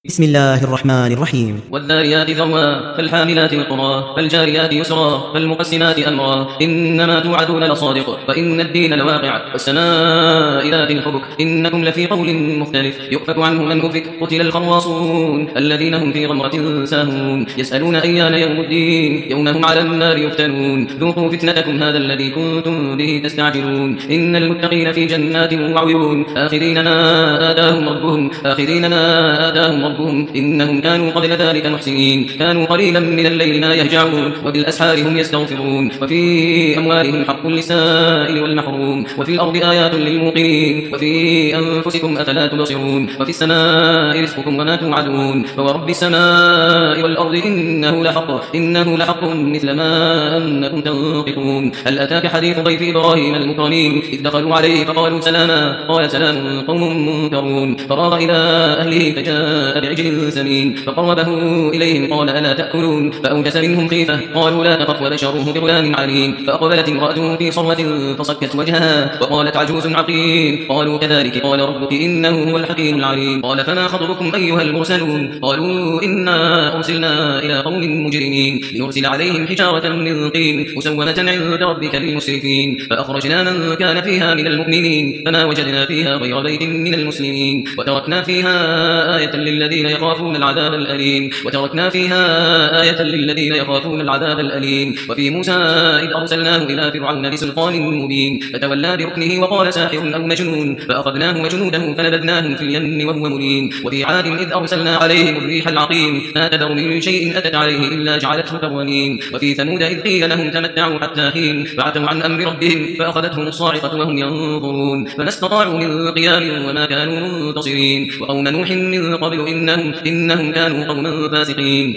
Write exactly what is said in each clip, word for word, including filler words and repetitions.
بسم الله الرحمن الرحيم. والذاريات ذروا فالحاملات وقرا فالجاريات يسرا فالمقسمات أمرا إنما توعدون لصادق وإن الدين لواقع والسماء ذات الحبك إنكم لفي قول مختلف يؤفك عنه من أفك قتل الخراصون الذين هم في غمرة ساهون يسألون أيان يوم الدين يوم هم على النار يفتنون ذوقوا فتنتكم هذا الذي كنتم به تستعجلون إن المتقين في جنات وعيون آخذين ما آتاهم ربهم آخذين ما آتاهم ربهم إنهم كانوا قبل ذلك محسنين كانوا قليلا من الليل ما يهجعون وبالأسحار هم يستغفرون وفي أموالهم حق للسائل والمحروم وفي الأرض آيات للموقنين وفي أنفسكم أفلا تبصرون وفي السماء رزقكم وما توعدون فورب السماء والأرض إنه لحق إنه لحق مثل ما أنكم تنطقون هل أتاك حديث ضيف إبراهيم المكرمين إذ دخلوا عليه فقالوا سلاما قال سلام قوم منكرون فراغ إلى أهله فجاء بعجل سمين فقربه إليهم قال ألا تأكلون فأوجس منهم خيفة قالوا لا تخف وبشروه بغلام عليم فأقبلت امرأته في صرة فصكت وجهها وقالت عجوز عقيم قالوا كذلك قال ربك إنه هو الحكيم العليم قال فما خطبكم أيها المرسلون قالوا إنا أرسلنا إلى قوم مجرمين لنرسل عليهم حجارة من طين مسومة عند ربك للمسرفين فأخرجنا من كان فيها من المؤمنين فما وجدنا فيها غير بيت من المسلمين وتركنا فيها آية للذين يخافون العذاب الأليم وتركنا فيها آية للذين يخافون العذاب الأليم وفي موسى إذ أرسلناه إلى فرعون بسلطان مبين فتولى بركنه وقال ساحر أو مجنون فأخذناه وجنوده فنبذناهم في اليم وهو مليم وفي عاد إذ أرسلنا عليهم الريح العقيم ما تذر من شيء أتت عليه إلا جعلته كالرميم وفي ثمود إذ قيل لهم تمتعوا حتى حين فعتوا عن أمر ربهم فأخذتهم الصاعقة وهم ينظرون فما استطاعوا من قيام وما كانوا منتصرين وقوم نوح من قبل إنهم, إنهم كانوا قوما فاسقين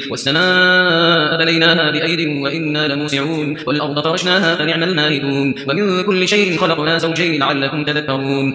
والسماء بنيناها بأيد وإنا لموسعون والأرض فرشناها فنعم الماهدون ومن كل شيء خلقنا زوجين لعلكم تذكرون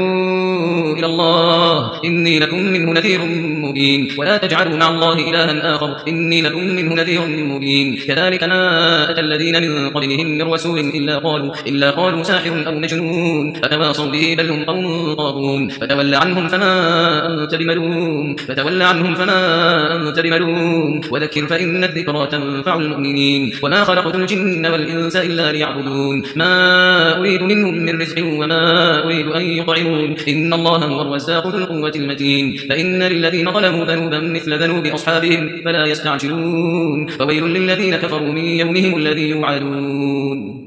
ففروا إلى الله إني لكم منه نذير مبين ولا تجعلوا مع الله إلها آخر إني لكم منه نذير مبين كذلك ما أتى الذين من قبلهم من رسول إلا قالوا, إلا قالوا ساحر أو مجنون فتواصوا به بل هم قوم طاغون فتول عنهم فما أنت بملوم فتول عنهم فما أنت بملوم وذكر فإن الذكرى تنفع المؤمنين وما خلقت الجن والإنس إلا ليعبدون ما أريد منهم من رزق وما أريد أن يطعمون إن الله هو الرزاق ذو القوة المتين فإن للذين ظلموا ذنوبا مثل ذنوب أصحابهم فلا يستعجلون فويل للذين كفروا من يومهم الذي يوعدون.